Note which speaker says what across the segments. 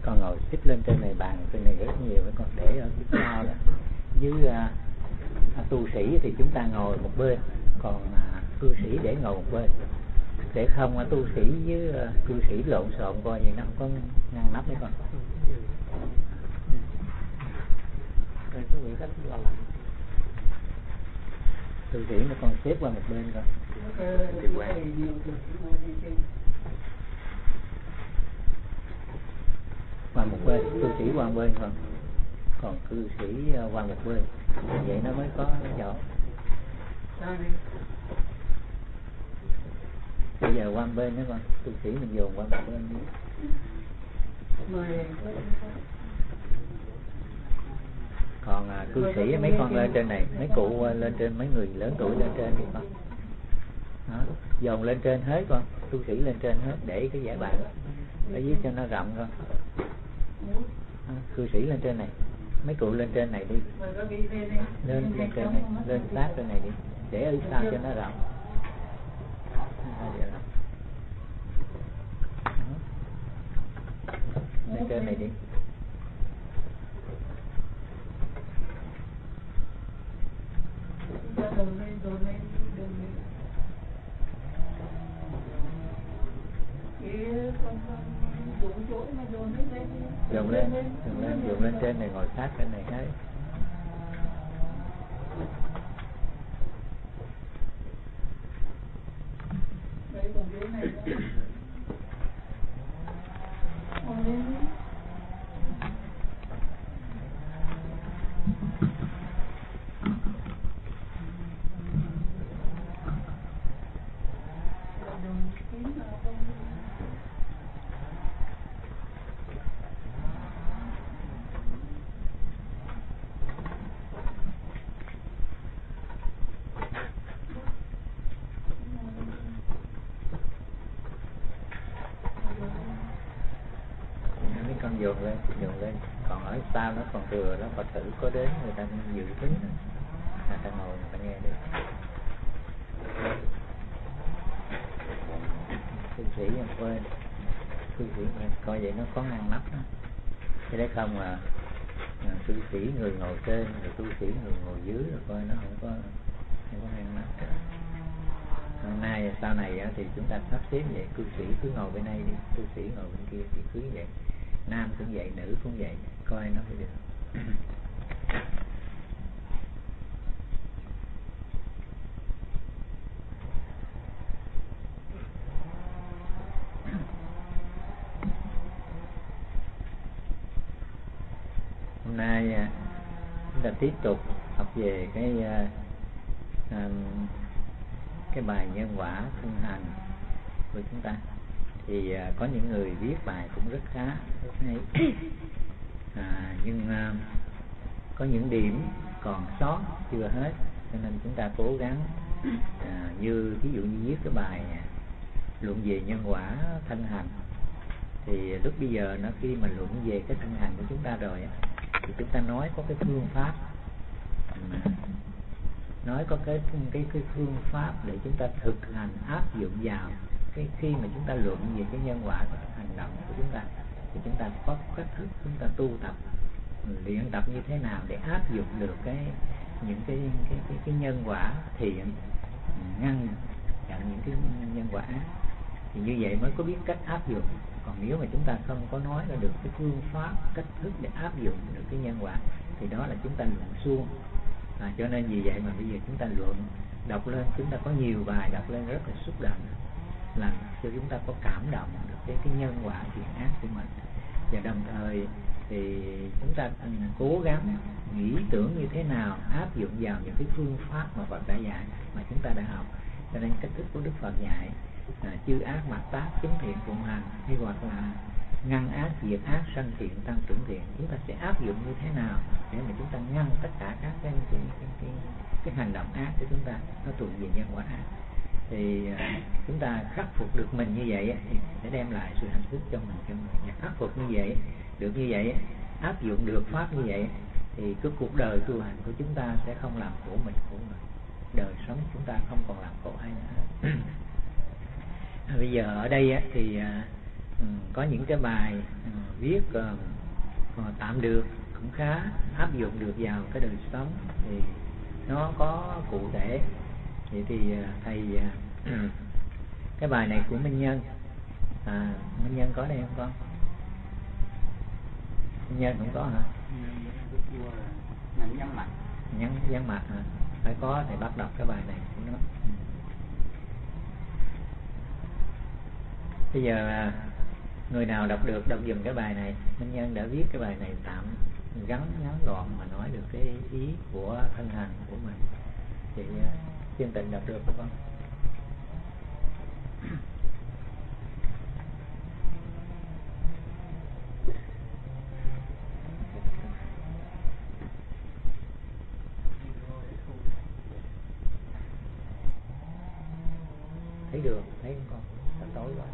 Speaker 1: con ngồi xích lên trên này, bàn trên này rất nhiều, với con để ở phía sau đó. Với tu sĩ thì chúng ta ngồi một bên, còn cư sĩ để ngồi một bên, để không tu sĩ với cư sĩ lộn xộn coi vậy nó không có ngăn nắp đấy con. Tu sĩ mà con xếp qua một bên coi. Qua một bên, tu sĩ qua một bên thôi, còn cư sĩ qua một bên, vậy nó mới có chỗ. Bây giờ qua một bên đó con, tu sĩ mình dồn qua một bên đi. Còn cư sĩ mấy con lên trên này, mấy cụ lên trên, mấy người lớn tuổi lên trên đi con. Đó, dồn lên trên hết con, tu sĩ lên trên hết, để cái giải bàn ở dưới cho nó rộng con. Cư sĩ lên trên này, mấy cụ lên trên này đi, lên trên này, lên sát trên này đi, để ở sau cho nó rộng. Lên trên này đi. Dồn lên trên này, ngồi sát trên này hết. Dồn lên, còn ở sau nó còn thừa đó, Phật tử có đến người ta dự tính, người ta ngồi người ta nghe được. Tu sĩ một bên, tu sĩ coi vậy nó có ngăn nắp đó, chứ đấy không là tu sĩ người ngồi trên, rồi tu sĩ người ngồi dưới, rồi coi nó không có ngăn nắp. Hôm nay sau này thì chúng ta sắp xếp vậy, cư sĩ cứ ngồi bên này đi, tu sĩ ngồi bên kia thì cứ vậy. Nam cũng vậy, nữ cũng vậy, coi nó mới được. Hôm nay chúng ta tiếp tục học về cái bài nhân quả thân hành của chúng ta. Thì có những người viết bài cũng rất khá, rất hay. Nhưng có những điểm còn sót chưa hết, cho nên chúng ta cố gắng như ví dụ như viết cái bài luận về nhân quả thân hành, thì lúc bây giờ nó khi mà luận về cái thân hành của chúng ta rồi thì chúng ta nói có cái phương pháp, nói có cái phương pháp để chúng ta thực hành áp dụng vào khi mà chúng ta luận về cái nhân quả của hành động của chúng ta, thì chúng ta có cách thức chúng ta tu tập, luyện tập như thế nào để áp dụng được những cái nhân quả thiện, ngăn chặn những cái nhân quả ác, thì như vậy mới có biết cách áp dụng. Còn nếu mà chúng ta không có nói ra được cái phương pháp, cách thức để áp dụng được cái nhân quả, thì đó là chúng ta luận suông. Cho nên vì vậy mà bây giờ chúng ta luận, đọc lên, chúng ta có nhiều bài đọc lên rất là xúc động, làm cho chúng ta có cảm động được cái nhân quả thiện ác của mình. Và đồng thời thì chúng ta cố gắng nghĩ tưởng như thế nào áp dụng vào những cái phương pháp mà Phật đã dạy, mà chúng ta đã học. Cho nên cách thức của Đức Phật dạy chư ác mặc tác, chứng thiện phụng hành, hay hoặc là ngăn ác diệt ác, sanh thiện tăng trưởng thiện, chúng ta sẽ áp dụng như thế nào để mà chúng ta ngăn tất cả các cái hành động ác của chúng ta nó thuận về nhân quả ác. Thì chúng ta khắc phục được mình như vậy thì sẽ đem lại sự hạnh phúc cho mình. Và khắc phục như vậy, được như vậy, áp dụng được pháp như vậy, thì cái cuộc đời tu hành của chúng ta sẽ không làm khổ mình, đời sống chúng ta không còn làm khổ ai nữa. Bây giờ ở đây thì có những cái bài viết tạm được, cũng khá áp dụng được vào cái đời sống, thì nó có cụ thể. Vậy thì thầy cái bài này của Minh Nhân, Minh Nhân có đây không con? Minh Nhân không có hả? Nhắn mặt hả? Phải có, thầy bắt đọc cái bài này của nó. Bây giờ người nào đọc được đọc dùm cái bài này. Minh Nhân đã viết cái bài này tạm ngắn gọn mà nói được cái ý của thân hành của mình. Thì Chương Tịnh đọc được không con? Thấy được, thấy không con? Đã tối rồi.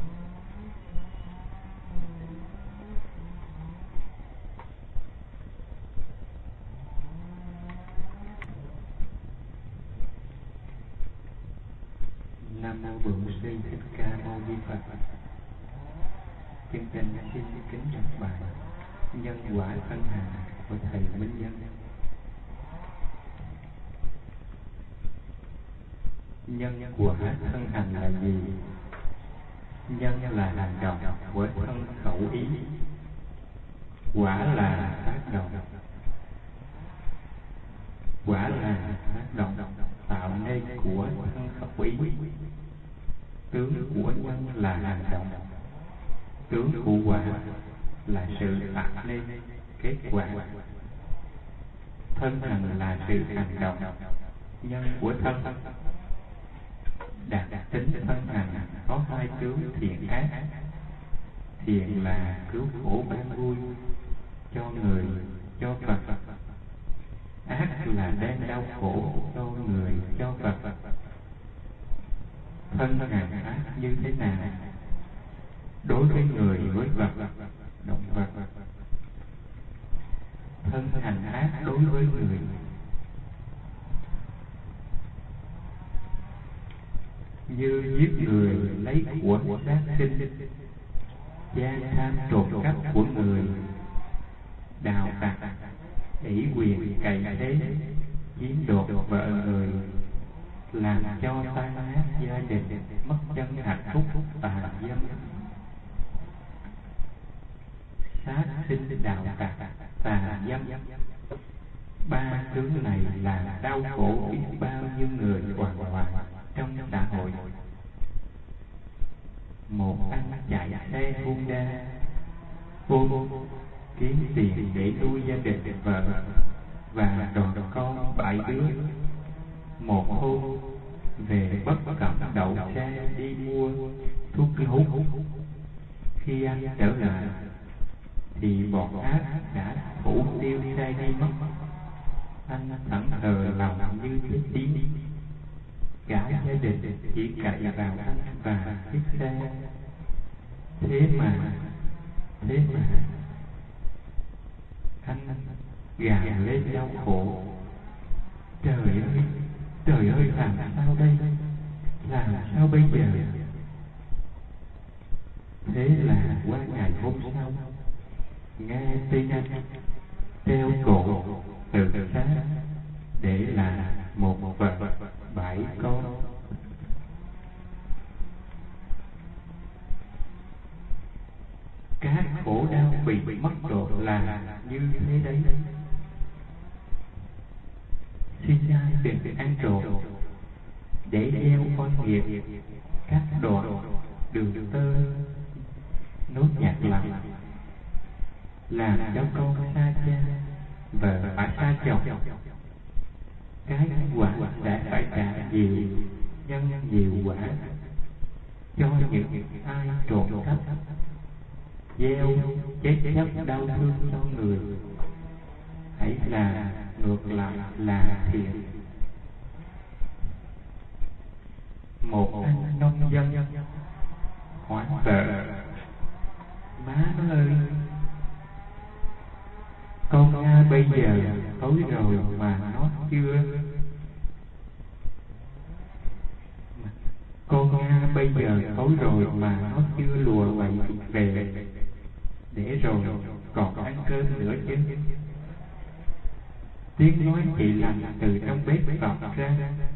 Speaker 2: Nam mô Bổn Sư Thích Ca Mâu Ni Phật. Chương trình xin kính đọc bài Nhân quả thân hành của thầy Minh Nhân. Nhân quả thân hành là gì? Nhân là hành động của thân khẩu ý, quả là tác động. Quả là tác động tạo nên của thân khẩu ý. Tướng của nhân là hành động, tướng của quả là sự tạo nên kết quả. Thân hành là sự hành động, nhân của thân. Đặc tính thân hành có hai tướng thiện ác. Thiện là cứu khổ ban vui cho người, cho Phật. Ác là đem đau khổ cho người, cho Phật. Thân hành ác như thế nào? Đối với người, với vật, động vật. Thân hành ác đối với người. Như giết người, lấy của sát sinh, gian tham trộm cắp của người, đào tặc, ỷ quyền cày thế, chiếm đoạt vợ người, làm cho tan nát gia đình, mất chân hạnh phúc, tà dâm. Sát sinh, đào tặc, tà dâm, ba tướng này là đau khổ biết bao nhiêu người hoàn toàn trong xã hội. Một anh chạy xe Honda ôm kiếm tiền để nuôi gia đình vợ và đoàn con 7 đứa. Một hôm về bất cẩn đậu xe đi mua thuốc hút. Khi anh trở lại thì bọn ác đã phủ tiêu xe đi mất. Anh thẫn thờ lòng như chết điếc. Cả gia đình chỉ cậy vào anh và chiếc xe. Thế mà anh gào lên đau khổ. Trời ơi, làm sao đây? Làm sao bây giờ? Thế là qua ngày hôm sau, nghe tin anh treo cổ tự sát để là một vợ 7 con. Các khổ đau bị mất độ là như thế đấy. Xin ai đừng ăn trộm để gieo oan nghiệp, các đoạn đường tơ nốt nhạc lòng, làm cho con xa cha, vợ phải xa chồng. Cái quả sẽ phải trả nhiều nhân nhiều quả cho những ai trộm cắp, gieo chết chóc đau thương cho người. Hãy là ngược lại là thiện. Một anh nông dân hoảng sợ: má ơi, con Nga bây giờ tối rồi mà nó chưa. Con Nga bây giờ tối rồi mà nó chưa lùa quậy về, để rồi còn ăn cơm nữa chứ. Tiếng nói chị lành từ trong bếp vọng ra,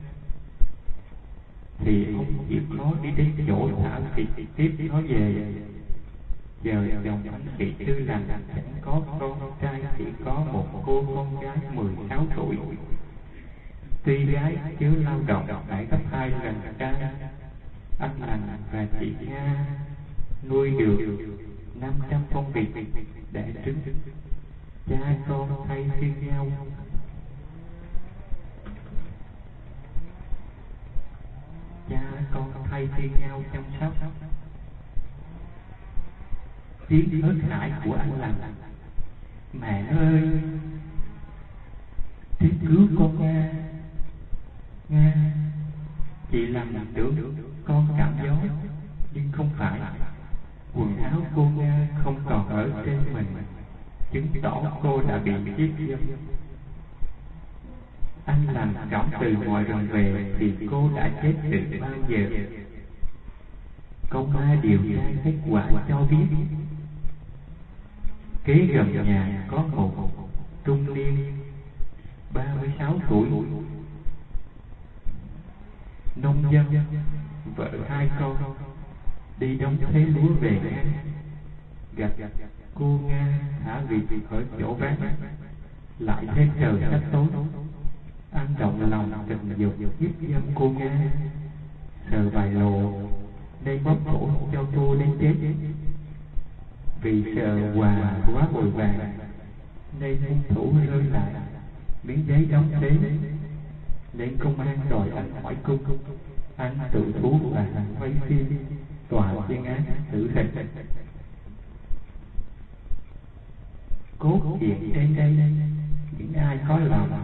Speaker 2: thì ông chịu khó đi đến chỗ thả thịt tiếp nó về. Giờ chồng anh chị Tư Lành chẳng có con trai, chỉ có một cô con gái 16 tuổi. Tuy gái chứ lao động phải gấp 2 lần trai. Anh Lành và chị Nga nuôi được 500 con vịt đẻ trứng. Cha con thay phiên nhau. Cha con thay phiên nhau chăm sóc. Tiếng hớt hải của anh Lành: mẹ ơi, tiếp cứu con Nga. Nga, chị làm tưởng con cảm gió, nhưng không phải. Quần áo cô Nga không còn ở trên mình, chứng tỏ cô đã bị giết dâm. Anh Lành cõng từ ngoài rừng về thì cô đã chết từ bao giờ. Công an điều tra kết quả cho biết, kế gần nhà có một trung niên 36 tuổi, nông dân, vợ 2 con, đi đóng thế lúa về gặp cô Nga thả vịt ở chỗ ván. Lại thêm trời sắp tối, anh động lòng tình dục hiếp dâm cô Nga, sờ vài lộ nên bóp cổ cho cô đến chết. Vì sợ quà quá vội vàng nên hung thủ rơi lại miếng giấy đóng thế, nên công an đòi anh hỏi cung. Anh tự thú và quay phim tòa tuyên án tử hình. Cốt truyện trên đây, những ai có lòng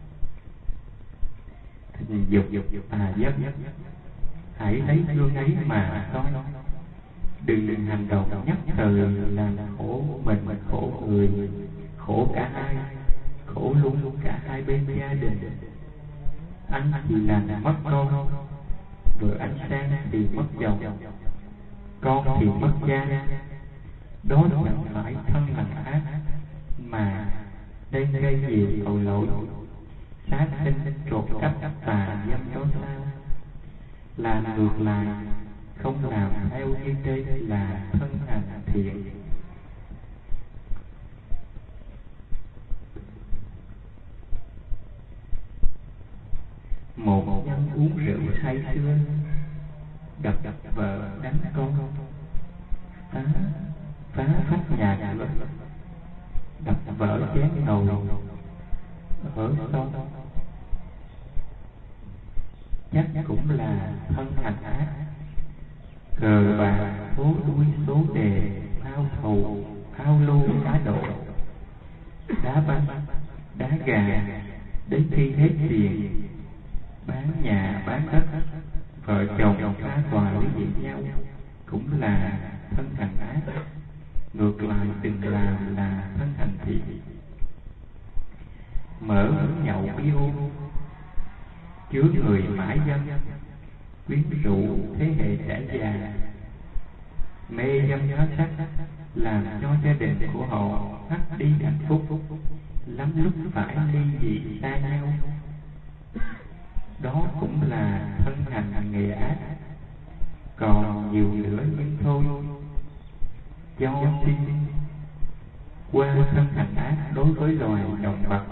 Speaker 2: tình dục dấp, hãy lấy gương ấy mà coi. Đừng hành động nhất thời làm khổ mình, khổ người, khổ cả hai, khổ luôn cả hai bên gia đình. Anh thì làm mất con, vợ anh Sang thì mất chồng, con thì mất cha. Đó chẳng phải thân hành ác, mà nên gây gì tội lỗi sát sinh, trộm cắp, tà dâm đó sao? Làm ngược lại, không làm theo như đây là thân hành thiện. Một nhân uống rượu say sưa, đập vợ đánh con, phá phách nhà cửa, đập vỡ chén nồi ở son, chắc cũng là thân hành ác. Cờ bạc, phố đuôi, số đề, ao thầu, ao lô, cá độ, đá banh, đá gà, đến khi hết tiền, bán nhà, bán đất, vợ chồng ra tòa lý dị nhau, cũng là thân hành ác. Ngược lại đừng làm là thân hành thiện. Mở nhậu bia chứa người mãi dâm, quyến rũ thế hệ trẻ già, mê dâm hóa sắc, làm cho gia đình của họ mất đi hạnh phúc, lắm lúc phải ly dị xa nhau. Đó cũng là thân hành nghề ác. Còn nhiều nữa nhưng thôi, do xin qua thân hành ác đối với loài động vật,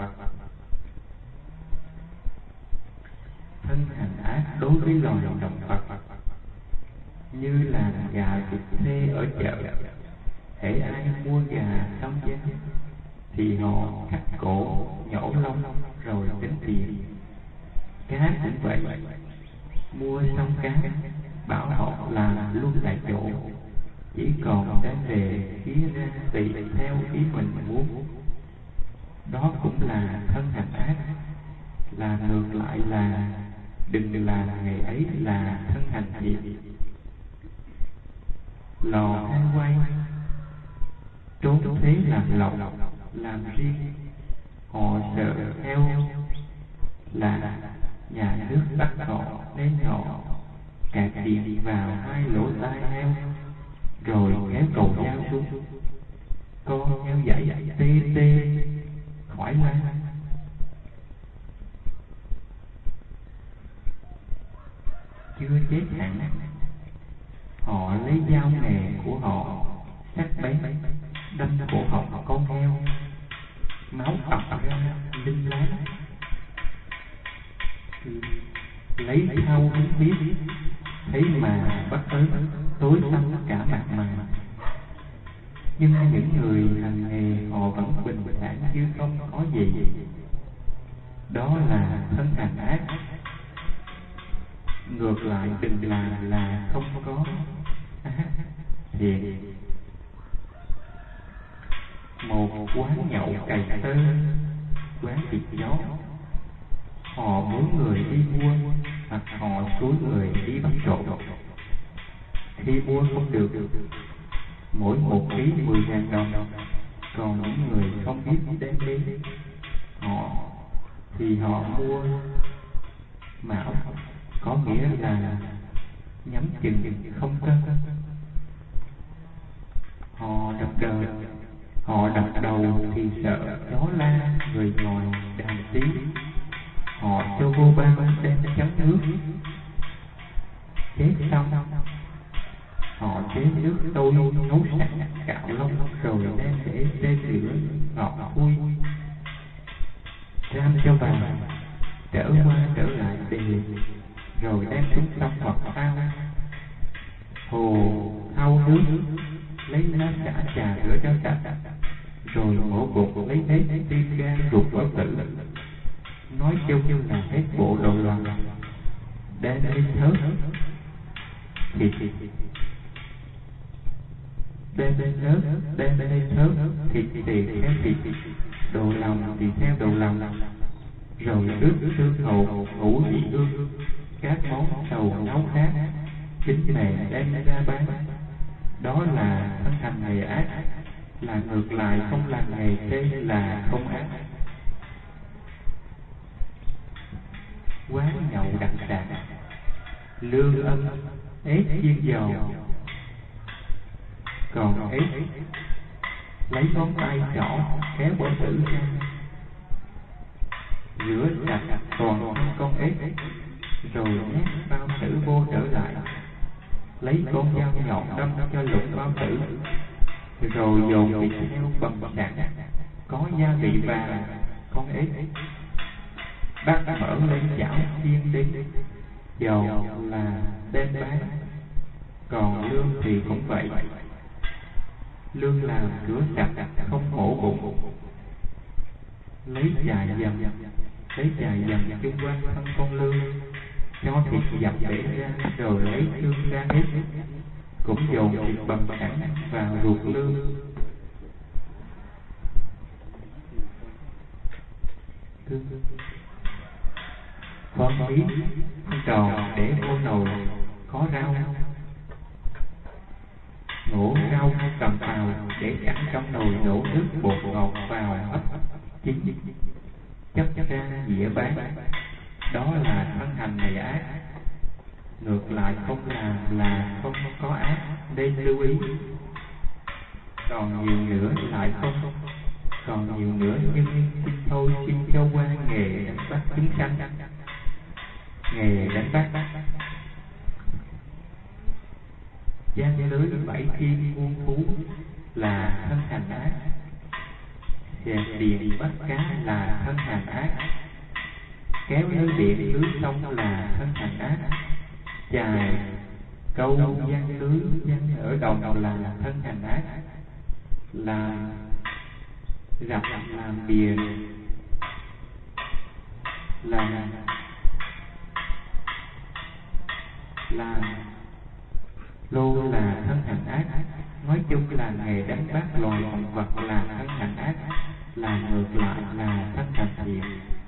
Speaker 2: thân hành ác đối với loài động vật như là gà vịt thê ở chợ. Hễ ai mua gà xong giá thì họ cắt cổ, nhổ lông rồi tính tiền. Cá cũng vậy, mua xong cá bảo họ làm luôn tại chỗ, chỉ còn đem về phía ra tùy theo ý mình muốn. Đó cũng là thân hành ác. Là ngược lại là đừng làm nghề ấy là thân hành thiện. Lò than quay, trốn thế làm lậu, làm riêng, họ sợ theo là nhà nước bắt họ nên họ cạc điện vào hai lỗ tai heo, rồi kéo cầu dao xuống. Con heo dậy tê tê khỏi la. Chưa chết hẳn, họ lấy dao nghề của họ sắc bén đâm cổ họng con heo, máu ọc ra linh láng. Lấy thau đứng biết, thấy mà bất ớn tối tăm cả mặt mày. Nhưng những người hành nghề họ vẫn bình thản như không có gì. Đó là thân hành ác. Ngược lại đừng làm là không có ác thiện. Một quán nhậu cày tơ, quán thịt gió, họ muốn người đi mua hoặc họ xúi người đi bắt trộm. Khi mua không được, mỗi một ký 10.000 đồng. Còn những người không biết đem đi thì họ mua mão, có nghĩa là nhắm chừng không cân. Họ đập đầu thì sợ gió la, người ngồi đàn tí. Họ cho vô ba đem chấm nước. Chết xong, họ chế nước tôi nấu sẵn cạo lông, rồi đem để trên lửa ngọt thui. Ram cho vào, trở qua trở lại đều, rồi đem xuống xong hoặc ao. Hồ thau nước, lấy lá xả trà rửa cho sạch, rồi mổ bụng lấy hết tim gan ruột ở tử. Nói chung như là hết bộ đồ loạn, đem lên thớt thì đem lên thớt thịt thì theo thịt, đồ lòng thì theo đồ lòng, rồi ướp xương hầu ngũ vị hương, các món sầu nấu khác, chính này đem ra bán. Đó là thân hành nghề ác, là ngược lại không làm nghề thế là không ác. Quán nhậu đặc sản, lương âm ép chiên giò. Còn ép lấy ngón tay trỏ kéo bỏ tử ra, rửa sạch toàn con ép, rồi nhét bao tử vô trở lại. Lấy con dao nhọn đâm cho lục bao tử, rồi dồn thịt heo bầm sạc có gia vị vàng con ếch. Bác mở lên chảo chiên đi, dầu là đem bán. Còn lương thì cũng vậy. Lương làm rửa sạch không mổ bụng. Lấy chà dầm chung quanh thân con lương, cho thịt dập bể ra, rồi lấy xương ra hết. Cũng dồn thịt bầm sẵn vào ruột lương. Khoan bí tròn để vô nồi có rau, ngổ rau cầm vào để sẵn trong nồi, đổ nước bột ngọt vào ấp chín, chấp ra dĩa bán. Đó là thân hành nghề ác. Ngược lại không làm là không có ác, đây lưu ý. Còn nhiều nữa lại không. Còn nhiều nữa nhưng xin cho qua nghề đánh bắt chúng sanh. Nghề đánh bắt giăng lưới bẫy chim muôn thú là thân hành ác. Xẹt điện bắt cá là thân hành ác. Kéo lưới điện lưới sông là thân hành ác. Chài câu giăng lưới giăng ở đồng là thân hành ác. Làm rập làm bìa làm lô là thân hành ác. Nói chung là nghề đánh bắt loài động vật là thân hành ác, là ngược lại là thân hành thiện.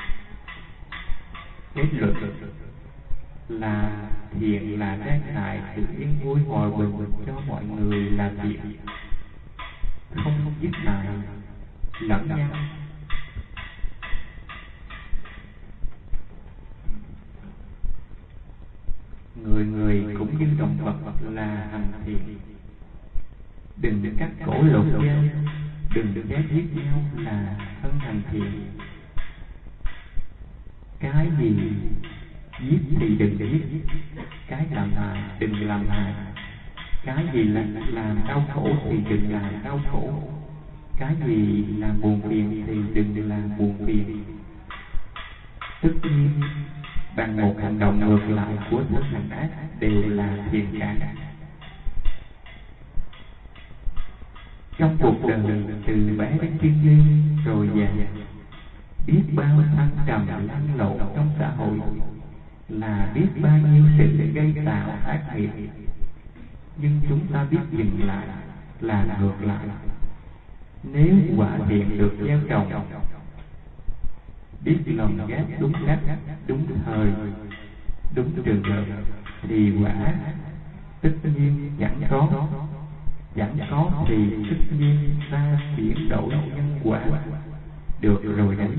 Speaker 2: Kết luận là thiện là đem lại sự yên vui hòa bình cho mọi người là thiện, không giết hại lẫn nhau. Người người là hành thiện. Đừng cắt cổ lột da, đừng ghét giết nhau là thân hành thiện. Cái gì giết thì đừng giết, cái làm hại đừng làm hại, cái gì là làm đau khổ thì đừng làm đau khổ, cái gì là buồn phiền thì đừng làm buồn phiền. Tất nhiên bằng một hành động ngược lại của thân hành ác đều là thiện cả. Trong cuộc đời từ bé đến thiên niên rồi già, biết bao thăng trầm lăn lộn trong xã hội, là biết bao nhiêu sự gây tạo ác nghiệp. Nhưng chúng ta biết dừng lại là ngược lại. Nếu quả thiện được gieo trồng, biết lòng ghét đúng cách, đúng thời, đúng trường hợp, thì quả tất nhiên chẳng có. Chẳng có thì tất nhiên ta chuyển đổi nhân quả. Được rồi đấy.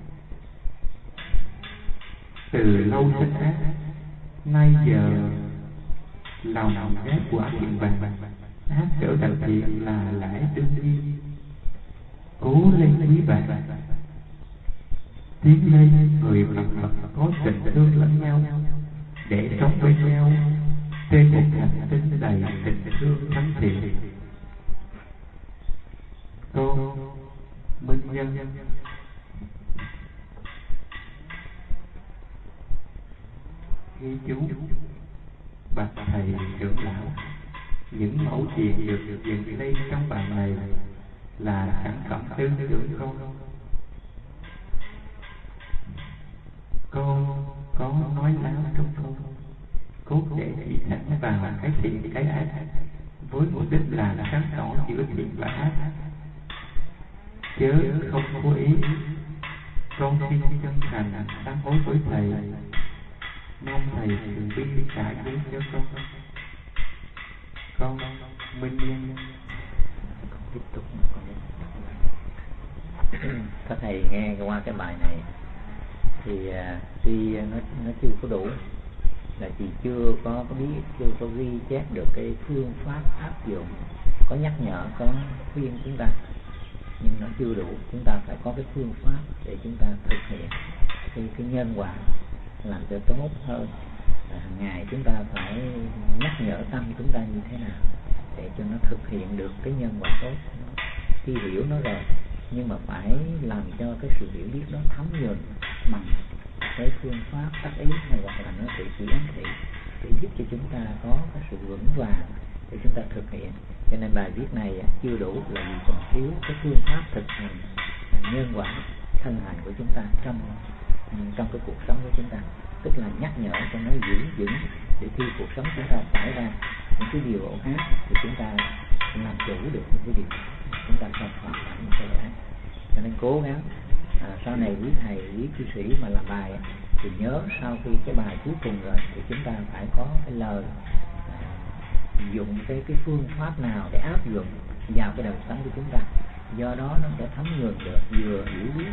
Speaker 2: Từ lâu sinh ác, nay giờ lòng ghét quả thiện bằng, ác trở thành thiện là lẽ đương nhiên. Cố lên quý bạn, tiến lên người Phật có tình thương lẫn nhau, để sống bên nhau trên một hành tinh đầy tình thương thánh thiện. Cô Minh Nhân. Ghi chú: bạch thầy trưởng lão, những mẫu chuyện được dựng lên trong bài này là sản phẩm tư tưởng con có nói láo trong câu, cốt để chỉ thẳng vào cái thiện cái ác, với mục đích là sáng tỏ giữa thiện và ác, chớ không cố ý. Con xin chân thành sám hối với thầy, mong thầy từ bi trả dưới cho con Minh Nhân.
Speaker 1: Tiếp tục các thầy nghe qua cái bài này thì tuy nó chưa có đủ, là chị chưa có biết, chưa có ghi chép được cái phương pháp áp dụng, có nhắc nhở, có khuyên chúng ta, nhưng nó chưa đủ. Chúng ta phải có cái phương pháp để chúng ta thực hiện cái nhân quả làm cho tốt hơn. Hàng ngày chúng ta phải nhắc nhở tâm chúng ta như thế nào để cho nó thực hiện được cái nhân quả tốt. Khi hiểu nó rồi, nhưng mà phải làm cho cái sự hiểu biết đó thấm nhuần bằng cái phương pháp tác ý này, hoặc là nó tự chỉ ám thị, để giúp cho chúng ta có cái sự vững vàng để chúng ta thực hiện. Cho nên bài viết này chưa đủ, là vì còn thiếu cái phương pháp thực hành nhân quả thân hành của chúng ta trong cái cuộc sống của chúng ta, tức là nhắc nhở cho nó giữ vững, để khi cuộc sống chúng ta xảy ra những cái điều ác thì chúng ta làm chủ được những cái điều, chúng ta không phạm phải những cái ác. Cho nên cố gắng sau này quý thầy, quý cư sĩ mà làm bài thì nhớ sau khi cái bài cuối cùng rồi thì chúng ta phải có cái lời dùng cái phương pháp nào để áp dụng vào cái đời sống của chúng ta. Do đó nó sẽ thấm nhuần được, vừa hiểu biết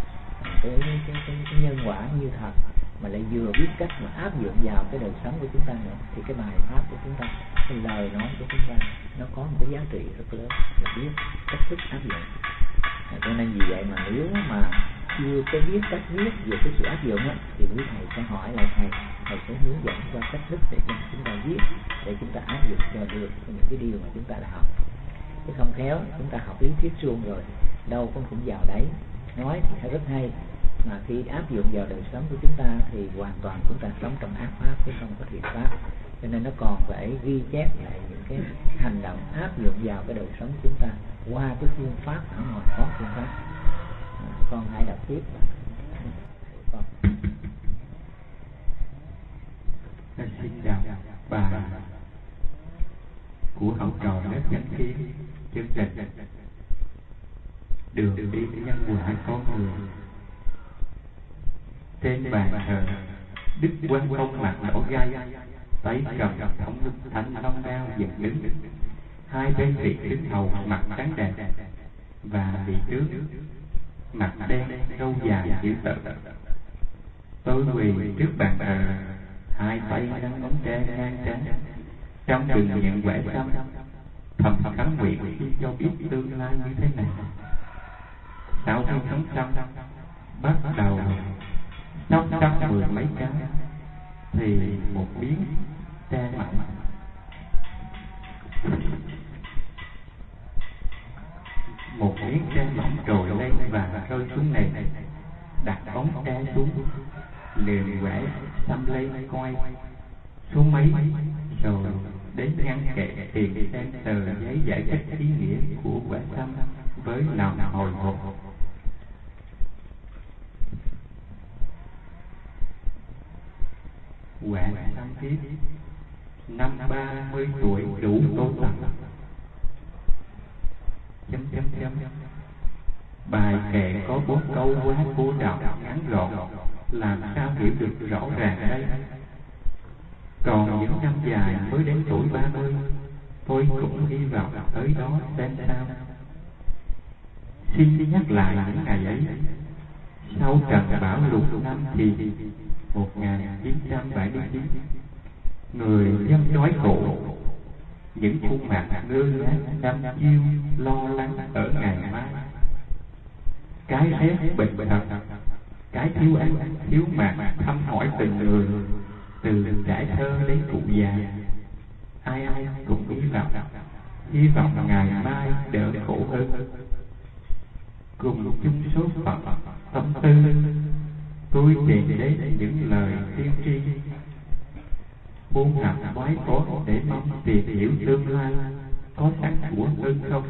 Speaker 1: cái nhân quả như thật, mà lại vừa biết cách mà áp dụng vào cái đời sống của chúng ta nữa, thì cái bài pháp của chúng ta, cái lời nói của chúng ta nó có một cái giá trị rất lớn, là biết cách thức áp dụng. Cho nên vì vậy mà nếu mà chưa có biết cách viết về cái sự áp dụng thì quý thầy sẽ hỏi lại thầy sẽ hướng dẫn cho cách thức để cho chúng ta viết, để chúng ta áp dụng cho được những cái điều mà chúng ta đã học. Chứ không khéo chúng ta học lý thuyết suông rồi đâu cũng vào đấy, nói thì rất hay, mà khi áp dụng vào đời sống của chúng ta thì hoàn toàn chúng ta sống trong ác pháp chứ không có thiện pháp. Cho nên nó còn phải ghi chép lại những cái hành động áp dụng vào cái đời sống của chúng ta qua cái phương pháp ở ngoài có phương pháp. Con hãy đọc tiếp.
Speaker 2: Xin chào bà của học trò lớp Chánh Kiến chương trình Đường đi nhân quả con người. Trên bàn thờ, Đức Quan Công mặt đỏ gai, tay cầm thống thanh long đao dựng đứng, hai bên vị đứng hầu mặt trắng đẹp, và vị trước mặt đen râu dài dữ tợn. Tôi quỳ trước bàn thờ, hai tay nâng ống tre ngang trán, trong rừng nhận quẻ xăm, thầm khấn nguyện khi cho biết tương lai như thế nào. Sau khi khấn xong, bắt đầu sóc sắp 10 mấy cái thì một miếng tre mỏng, trồi lên và rơi xuống nền. Đặt ống tre xuống, liền quẻ xăm lên coi số mấy, rồi đến ngăn kệ tiền xem tờ giấy giải thích ý nghĩa của quẻ xăm với lòng hồi hộp. Quẻ xăm viết: năm 30 tuổi đủ tu tập. Bài kệ có 4 câu quá cô đọc ngắn gọn, làm sao hiểu được rõ ràng đây? Còn những năm dài mới đến tuổi 30, tôi cũng hy vọng tới đó xem sao. Xin nhắc lại những ngày ấy. Sau trận bão lụt năm thì 1979, người dân đói khổ, những khuôn mặt ngơ ngác đăm chiêu lo lắng ở ngày mai. Cái rét bệnh thật, cái thiếu ăn thiếu mặc thăm hỏi từng người, từ trẻ thơ đến cụ già. Ai cũng hy vọng ngày mai đỡ khổ hơn. Cùng chung số phận tâm tư, tôi tìm đến những lời tiên tri, buông nặng quái khó để mong tìm hiểu tương lai có sẵn của hơn không.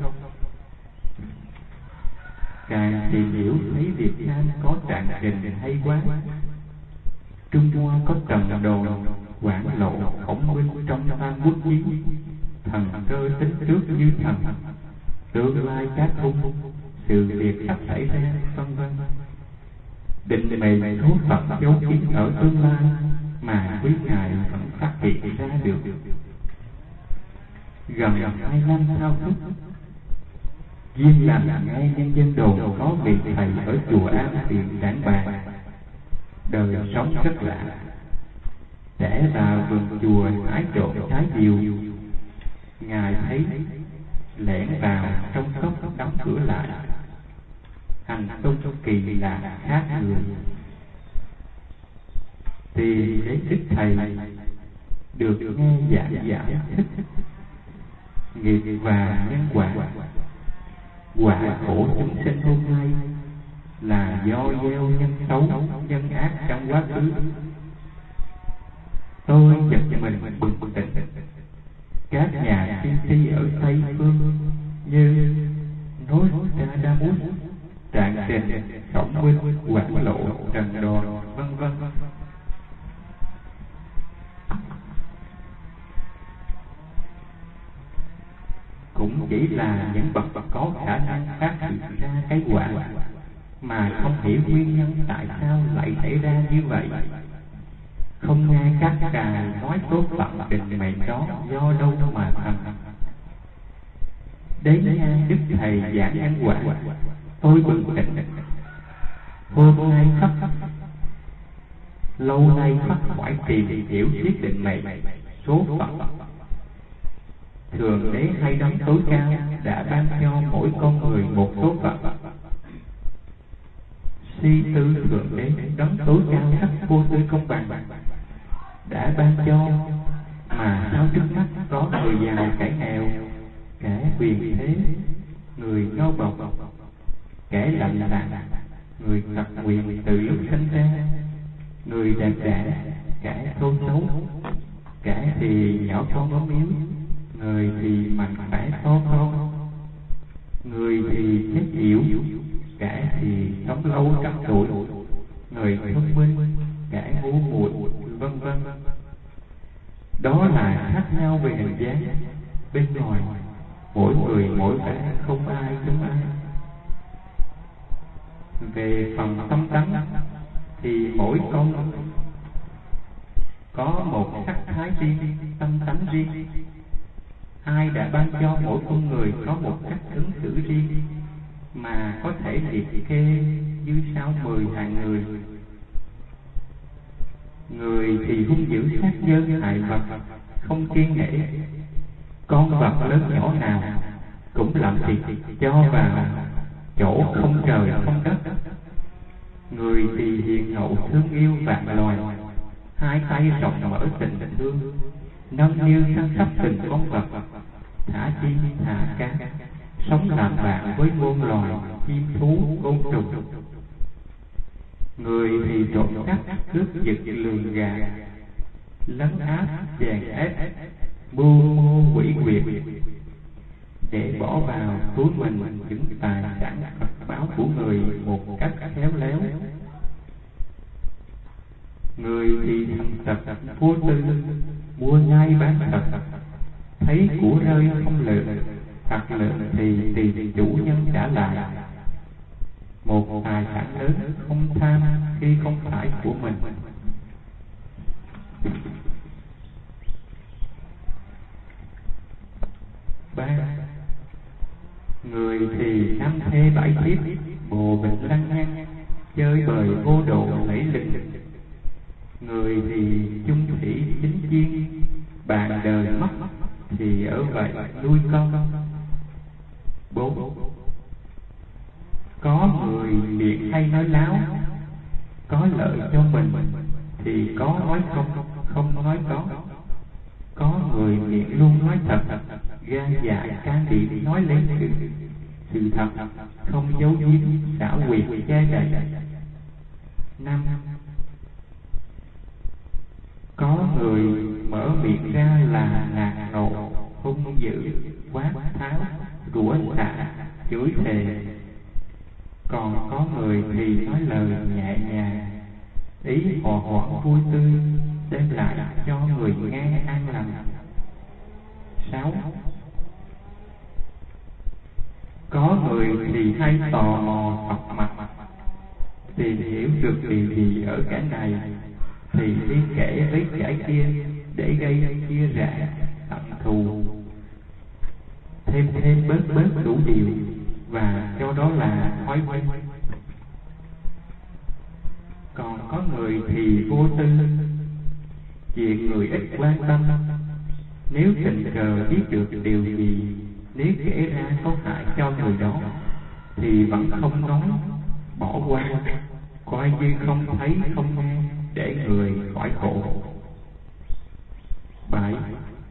Speaker 2: Càng tìm hiểu thấy Việt Nam có trạng trình hay quá. Trung Hoa có Trần Đồn, Quảng Lộ, Khổng Minh trong Tam Quốc Chí, thần cơ tính trước như thần, tương lai các cung, sự việc sắp xảy ra, vân vân. Định mệnh số phận dấu kín ở tương lai mà quý ngài vẫn phát hiện ra được. Gần 2 năm sau thức, duyên làm nghe nhân dân đồn có vị thầy ở chùa An Thiện giảng bài. Đời sống rất lạ. Trẻ vào vườn chùa hái trộm trái diều, ngài thấy lẻn vào trong cốc đóng cửa lại. Hành tung kỳ lạ khác người. Thì đến đức thầy được nghe giải thích nghiệp và nhân quả. Quả khổ chúng sinh hôm nay là do gieo nhân xấu, nhân ác trong quá khứ. Tôi giật mình bừng tỉnh. Các nhà tiên tri ở Tây Phương như Nostradamus, Trạng Trình, Khổng Minh, Quảng Lộ, Trần Đồn, vân vân cũng chỉ là những bậc có khả năng phát hiện ra cái quả, mà không hiểu nguyên nhân tại sao lại xảy ra như vậy. Không nghe các ngài nói số phận định mệnh đó do đâu mà thành. Đến nghe đức thầy giảng nhân quả, tôi bừng tỉnh. Hôm nay khắp lâu nay khắc phải tìm hiểu thuyết định mệnh, số phận. Thường đế hay đấng tối cao đã ban cho mỗi con người một số phận. Suy tư thượng đế đấng tối cao khắc vô tư công bằng đã ban cho, mà sao trước mắt có người giàu kẻ nghèo, kẻ quyền thế, người nô bộc, kẻ lạnh làng, người tật quyền từ lúc sinh ra, người đẹp đẽ, kẻ thô xấu, kẻ thì nhỏ con ốm yếu, người thì mạnh khỏe to con, người thì chết yểu, kẻ thì sống lâu trăm tuổi, người thông minh, kẻ ngu muội, vân vân. Đó là khác nhau về hình dáng. Bên ngoài mỗi người mỗi vẻ, không ai giống ai. Về phần tâm tánh thì mỗi con có một sắc thái riêng, tâm tánh riêng. Ai đã ban cho mỗi con người có một cách ứng xử riêng, mà có thể liệt kê như sau 10 hạng người. Người thì hung dữ sát nhân hại vật, không kiêng nể. Con vật lớn nhỏ nào cũng làm thịt cho vào chỗ không trời không đất. Người thì hiền hậu thương yêu vạn loài, hai tay rộng mở tình thương, nâng niu chăm sóc từng con vật, thả chim thả cá, sống làm bạn với muôn loài chim thú côn trùng. Người thì trộm cắp cướp giật lường gạt, lấn áp chèn ép, mưu mô quỷ quyệt, để bỏ vào túi mình những tài sản Phật báo của người một cách khéo léo. Người thì thành thật vô tư, mua nhai bán thật, thấy của rơi không lượng, hoặc lượng thì tìm chủ nhân trả lại. Một tài sản lớn không tham khi không phải của mình. Ba, người thì năm thê bảy thiếp, bồ bịch lăng nhăng, chơi bời vô độ lẫy lừng. Người thì chung thủy chính chiên, bạn đời mất thì ở vậy nuôi con. Bốn, có người miệng hay nói láo, có lợi cho mình thì có nói không nói có. Có người miệng luôn nói thật, gan dạ can đảm nói lấy sự thật, không giấu giếm xảo quyệt che đậy. Năm, có người mở miệng ra là ngạc nộ, hung dữ, quát tháo, rủa xả, chửi thề. Còn có người thì nói lời nhẹ nhàng, ý hòa hoãn vui tươi, đem lại cho người nghe an lành. 6, có người thì hay tò mò học mặt, tìm hiểu được điều gì ở cái này thì đi kể với cái kia để gây chia rẽ hận thù, thêm bớt đủ điều, và cho đó là thói quen. Còn có người thì vô tư, chuyện người ít quan tâm, nếu tình cờ biết được điều gì, nếu kể ra có hại cho người đó thì vẫn không nói, bỏ qua, coi như không thấy không nghe, để người khỏi khổ. 7,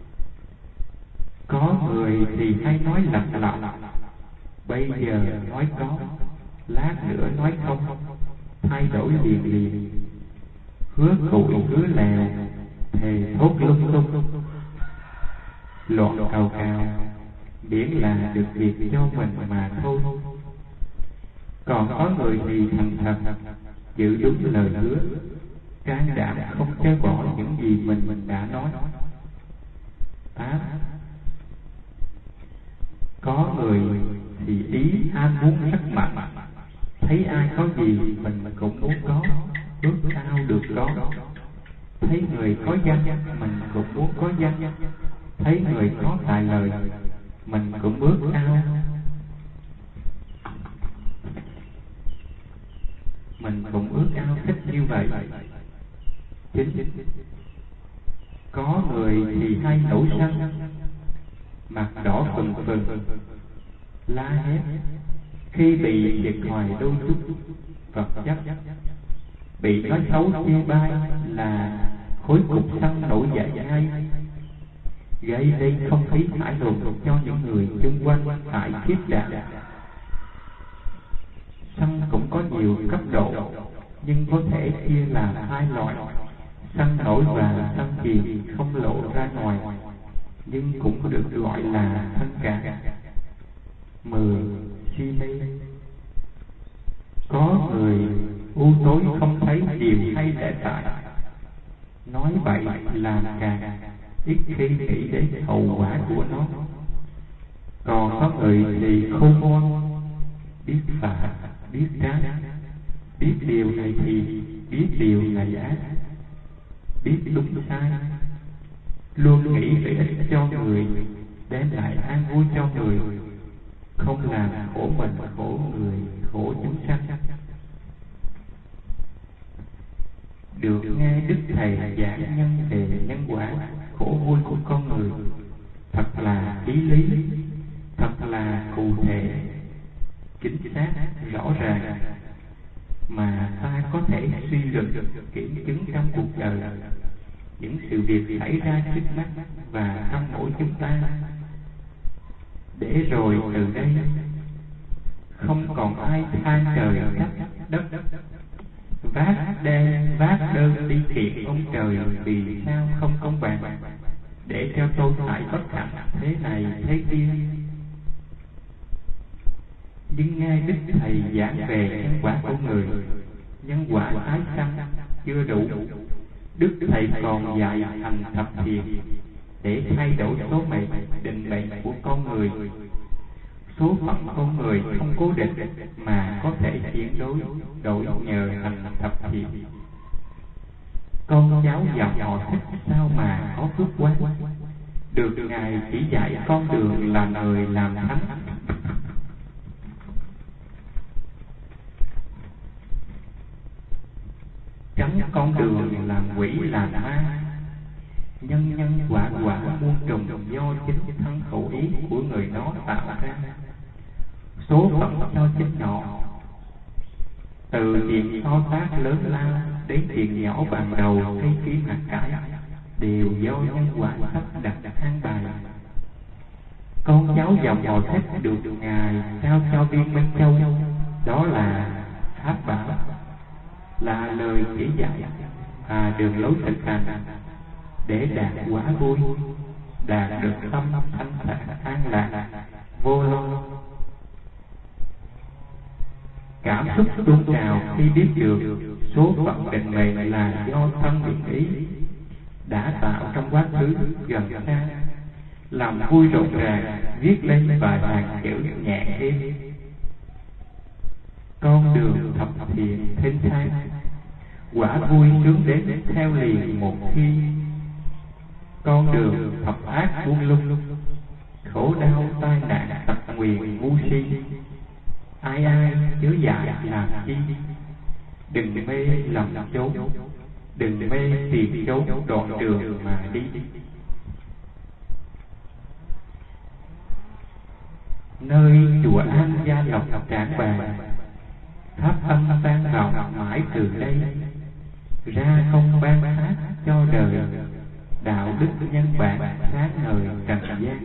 Speaker 2: có người thì hay nói lặp lại, bây giờ nói có, lát nữa nói không, thay đổi liền, hứa cụi hứa lèo, thề thốt lung tung, loạn cào cào, miễn là được việc cho mình mà thôi. Còn có người thì thành thật, giữ đúng lời hứa, can đảm không chơi bỏ những gì mình đã nói. 8, có người thì ý ham muốn rất mạnh, thấy ai có gì mình cũng muốn có, ước ao được có. Thấy người có danh mình cũng muốn có danh, thấy người có tài lời mình cũng ước ao. Mình cũng ước ao thích như vậy. 9, có người thì hay nổi sân, mặt đỏ phừng phừng, la hét khi bị thiệt thòi đôi chút vật chất, bị nói xấu chê bai là khối cục sân nổi dậy ngay, gây nên không khí thải đồn cho những người xung quanh tại khiếp đảm. Sân cũng có nhiều cấp độ, nhưng có thể chia làm hai loại: sân nổi và sân chìm không lộ ra ngoài, nhưng cũng được gọi là thân cạn. 10. Si mê. Có người u tối không thấy điều hay lẽ tại, nói bậy làm càng, ít khi nghĩ đến hậu quả của nó. Còn có người thì khôn ngoan, biết phạt, biết trách, biết điều này thì biết điều này ác, biết đúng sai, luôn nghĩ lợi ích cho người, đem lại an vui cho người, không làm khổ mình, khổ người, khổ chúng sanh. Được nghe Đức Thầy giảng nhân về nhân quả khổ vui của con chính xác, rõ ràng mà ta có thể suy luận, kiểm chứng trong cuộc đời những sự việc xảy ra trước mắt và trong mỗi chúng ta, để rồi từ đây không còn ai than trời trách đất, vác đơn đi kiện ông trời vì sao không công bằng, để cho tôi phải bất hạnh thế này thế kia. Nhưng ngay Đức Thầy giảng về nhân quả của người, nhân quả tái sanh chưa đủ, Đức Thầy còn dạy hành thập thiện để thay đổi số mệnh, định mệnh của con người. Số phận con người không cố định mà có thể chuyển đổi nhờ hành thập thiện. Con cháu dòng họ Thích sao mà có phước quá, được Ngài chỉ dạy con đường làm người làm thánh. Tránh con đường làm quỷ làm ma, nhân quả muôn trùng do chính thân khẩu ý của người đó tạo ra. Số phận cho chính họ, từ chuyện to tác lớn lao đến chuyện nhỏ bằng đầu cây kim hạt cải, đều do nhân quả sắp đặt an bài. Con cháu dòng họ Thích được Ngài trao cho viên Minh Châu, đó là pháp bảo, là lời chỉ dạy và đường lối thực hành để đạt quả vui, đạt được tâm thanh thản an lạc vô lo. Cảm xúc tuôn trào khi biết được số phận định mệnh là do thân nguyện ý đã tạo trong quá khứ gần xa, làm vui rộn ràng viết lên vài hàng chữ nhẹ êm: con đường thập thiện thênh thang, quả vui sướng đến theo liền một khi. Con đường thập ác buông lung, khổ đau tai nạn tật nguyền ngu si, ai chớ dại làm chi. Đừng mê lòng chốn, đừng mê tìm chốn đoạn đường mà đi. Nơi chùa An Gia Lộc Trảng Bàng, pháp âm vang vọng mãi từ đây, ra không ban phát cho đời, đạo đức nhân bản sáng ngời trần gian.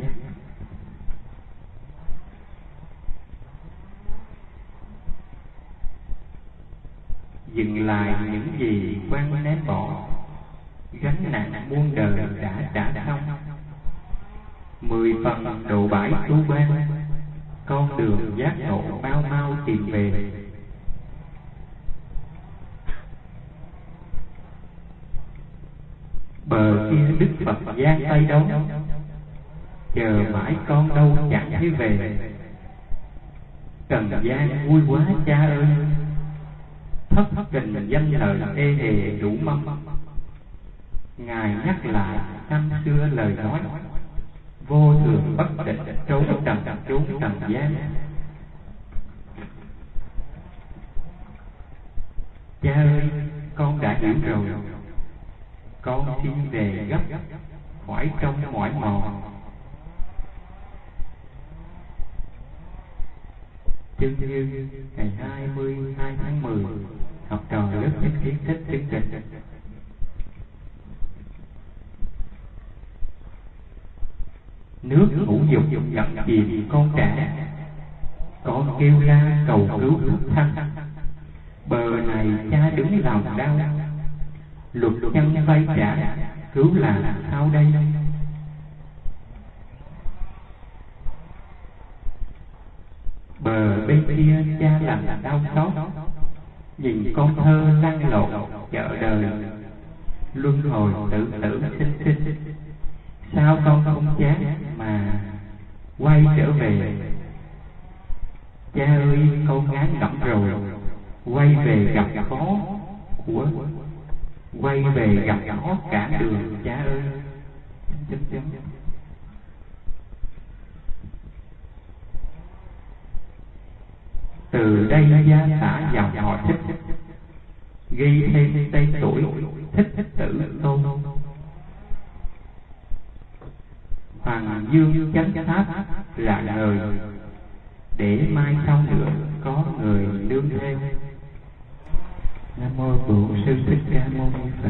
Speaker 2: Dừng lại những gì quan ném bỏ, gánh nặng muôn đời đã trả xong. 10 phần độ bãi tu ban, con đường giác ngộ mau mau tìm về. Bờ kia Đức Phật giang tay đấu, chờ mãi con đâu chẳng thấy về. Trần gian vui quá cha ơi, thất tình danh lời ê hề đủ mâm. Ngài nhắc lại năm xưa lời nói, vô thường bất định trốn trần gian. Cha ơi, con đã hiểu rồi, con xin về gấp, khỏi trong mỏi mòn. Chương như ngày 22 tháng 10, học trò lớp Nhất Kiến Thích chương trình. Nước ngũ dục ngập chìm con trẻ, con kêu la cầu cứu khóc than. Bờ này cha đứng lòng đau, luật nhân vay trả, cứu làm sao đây? Bờ bên kia cha lành đau xót, nhìn con thơ lăn lộn chợ đời, luân hồi tự tử sinh sinh. Sao con không chán mà quay trở về? Cha ơi, con ngán ngẩm rồi, quay về gặp khó của, quay về gặp khó cả đường cha ơi. Từ đây gia xã dòng họ Thích, ghi thêm tên tuổi Thích Tử Tôn. Hoàng Dương chánh pháp là lời, để mai sau nữa Nam mô Bổn Sư Thích Ca Mâu Ni Phật.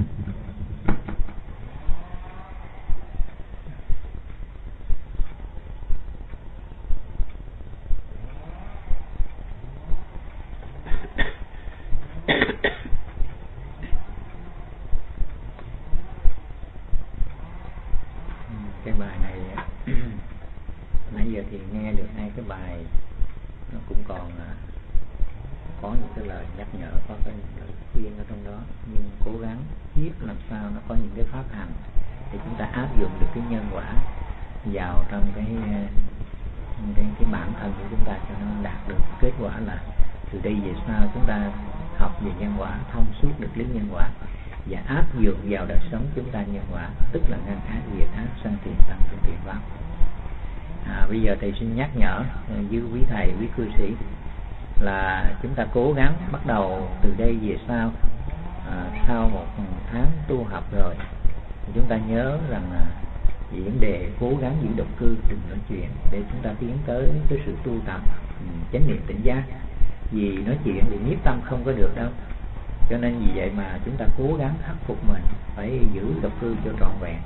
Speaker 1: Cái bài này nãy giờ thì nghe được hai cái bài, nó cũng còn có những cái lời nhắc nhở, có cái lời khuyên ở trong đó, nhưng cố gắng viết làm sao nó có những cái pháp hành thì chúng ta áp dụng được cái nhân quả vào trong cái bản thân của chúng ta, cho nó đạt được kết quả là từ đây về sau chúng ta học về nhân quả, thông suốt được lý nhân quả và áp dụng vào đời sống chúng ta nhân quả, tức là ngăn ác diệt ác, sanh tiền tăng trưởng tiền pháp. Bây giờ thầy xin nhắc nhở với quý thầy, quý cư sĩ là chúng ta cố gắng bắt đầu từ đây về sau, sau một tháng tu học rồi, chúng ta nhớ rằng về vấn đề cố gắng giữ độc cư, đừng nói chuyện, để chúng ta tiến tới cái sự tu tập chánh niệm tỉnh giác. Vì nói chuyện thì nhiếp tâm không có được đâu, cho nên vì vậy mà chúng ta cố gắng khắc phục mình phải giữ độc cư cho trọn vẹn.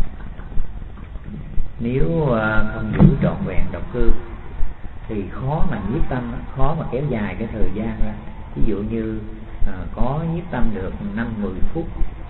Speaker 1: Nếu không giữ trọn vẹn độc cư thì khó mà nhiếp tâm, khó mà kéo dài cái thời gian ra. Ví dụ như có nhiếp tâm được 5-10 phút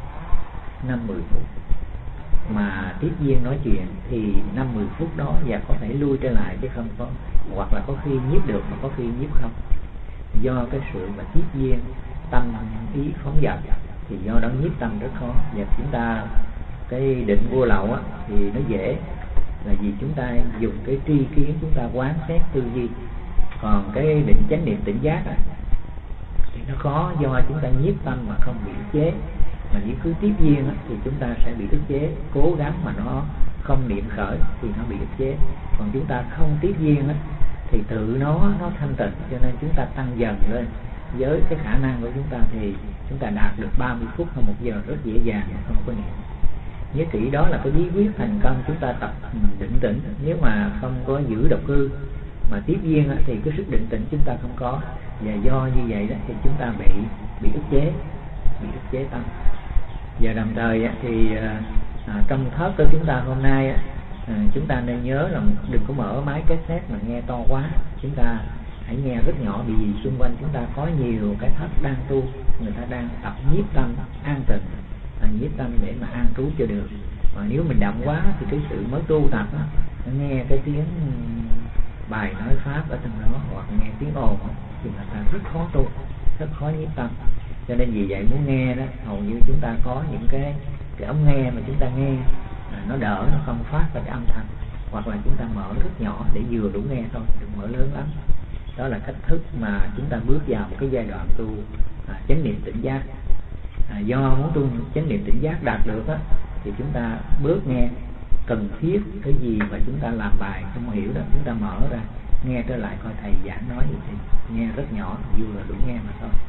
Speaker 1: mà tiếp viên nói chuyện thì 5-10 phút đó và có thể lui trở lại chứ không có, hoặc là có khi nhiếp được mà có khi nhiếp không, do cái sự mà tiếp viên tâm ý phóng dật thì do đó nhiếp tâm rất khó. Và chúng ta cái định vô lậu thì nó dễ, là vì chúng ta dùng cái tri kiến, chúng ta quán xét tư duy. Còn cái định chánh niệm tỉnh giác thì nó khó, do chúng ta nhiếp tâm mà không bị ức chế. Mà nếu cứ tiếp viên thì chúng ta sẽ bị ức chế, cố gắng mà nó không niệm khởi thì nó bị ức chế. Còn chúng ta không tiếp viên thì tự nó thanh tịnh, cho nên chúng ta tăng dần lên với cái khả năng của chúng ta thì chúng ta đạt được 30 phút hay 1 giờ rất dễ dàng, không có niệm. Nhớ kỹ đó là cái bí quyết thành công chúng ta tập định tĩnh. Nếu mà không có giữ độc cư mà tiếp viên thì cái sức định tĩnh chúng ta không có, và do như vậy đó thì chúng ta bị ức chế tâm. Và đồng thời thì trong thớt của chúng ta hôm nay chúng ta nên nhớ là đừng có mở máy cassette mà nghe to quá, chúng ta hãy nghe rất nhỏ, vì xung quanh chúng ta có nhiều cái thất đang tu, người ta đang tập nhiếp tâm an tịnh, nhiếp tâm để mà an trú cho được. Mà nếu mình động quá thì cái sự mới tu tập nghe cái tiếng bài nói pháp ở trong đó hoặc nghe tiếng ồn thì người ta rất khó tu, rất khó nhiếp tâm. Cho nên vì vậy muốn nghe đó, hầu như chúng ta có những cái ống nghe mà chúng ta nghe nó đỡ, nó không phát ra cái âm thanh, hoặc là chúng ta mở rất nhỏ để vừa đủ nghe thôi, đừng mở lớn lắm. Đó là cách thức mà chúng ta bước vào một cái giai đoạn tu chánh niệm tỉnh giác. Do muốn tu chánh niệm tỉnh giác đạt được thì chúng ta bước nghe, cần thiết cái gì mà chúng ta làm bài không hiểu đó, chúng ta mở ra nghe trở lại coi thầy giảng nói gì thì nghe rất nhỏ, dù là đủ nghe mà thôi.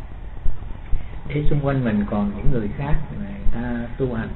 Speaker 1: Để xung quanh mình còn những người khác người ta tu hành.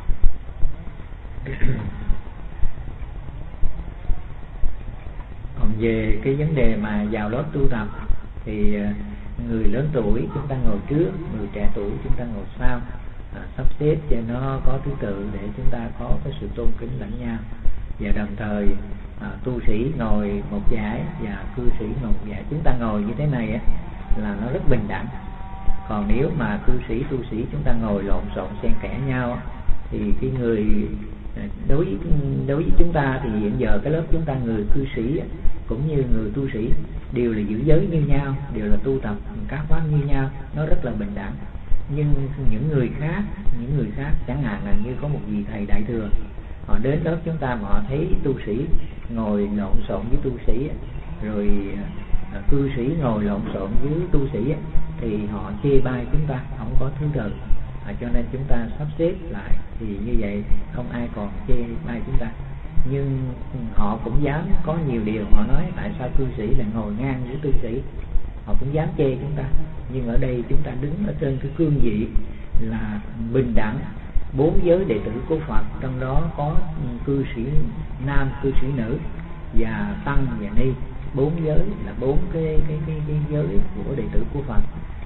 Speaker 1: Còn về cái vấn đề mà vào lớp tu tập thì người lớn tuổi chúng ta ngồi trước, người trẻ tuổi chúng ta ngồi sau, sắp xếp cho nó có thứ tự để chúng ta có cái sự tôn kính lẫn nhau. Và đồng thời tu sĩ ngồi một dải và cư sĩ ngồi một dải. Chúng ta ngồi như thế này là nó rất bình đẳng. Còn nếu mà cư sĩ tu sĩ chúng ta ngồi lộn xộn xen kẽ nhau thì cái người đối với chúng ta thì hiện giờ cái lớp chúng ta người cư sĩ cũng như người tu sĩ đều là giữ giới như nhau, đều là tu tập các pháp như nhau, nó rất là bình đẳng. Nhưng những người khác chẳng hạn là như có một vị thầy đại thừa, họ đến lớp chúng ta mà họ thấy tu sĩ ngồi lộn xộn với tu sĩ, rồi cư sĩ ngồi lộn xộn với tu sĩ thì họ chê bai chúng ta, không có thứ tự. Cho nên chúng ta sắp xếp lại thì như vậy không ai còn chê bai chúng ta. Nhưng họ cũng dám có nhiều điều họ nói tại sao cư sĩ lại ngồi ngang với tu sĩ, họ cũng dám chê chúng ta. Nhưng ở đây chúng ta đứng ở trên cái cương vị là bình đẳng, 4 giới đệ tử của Phật, trong đó có cư sĩ nam, cư sĩ nữ và tăng và ni. 4 giới là 4 cái giới của đệ tử của Phật.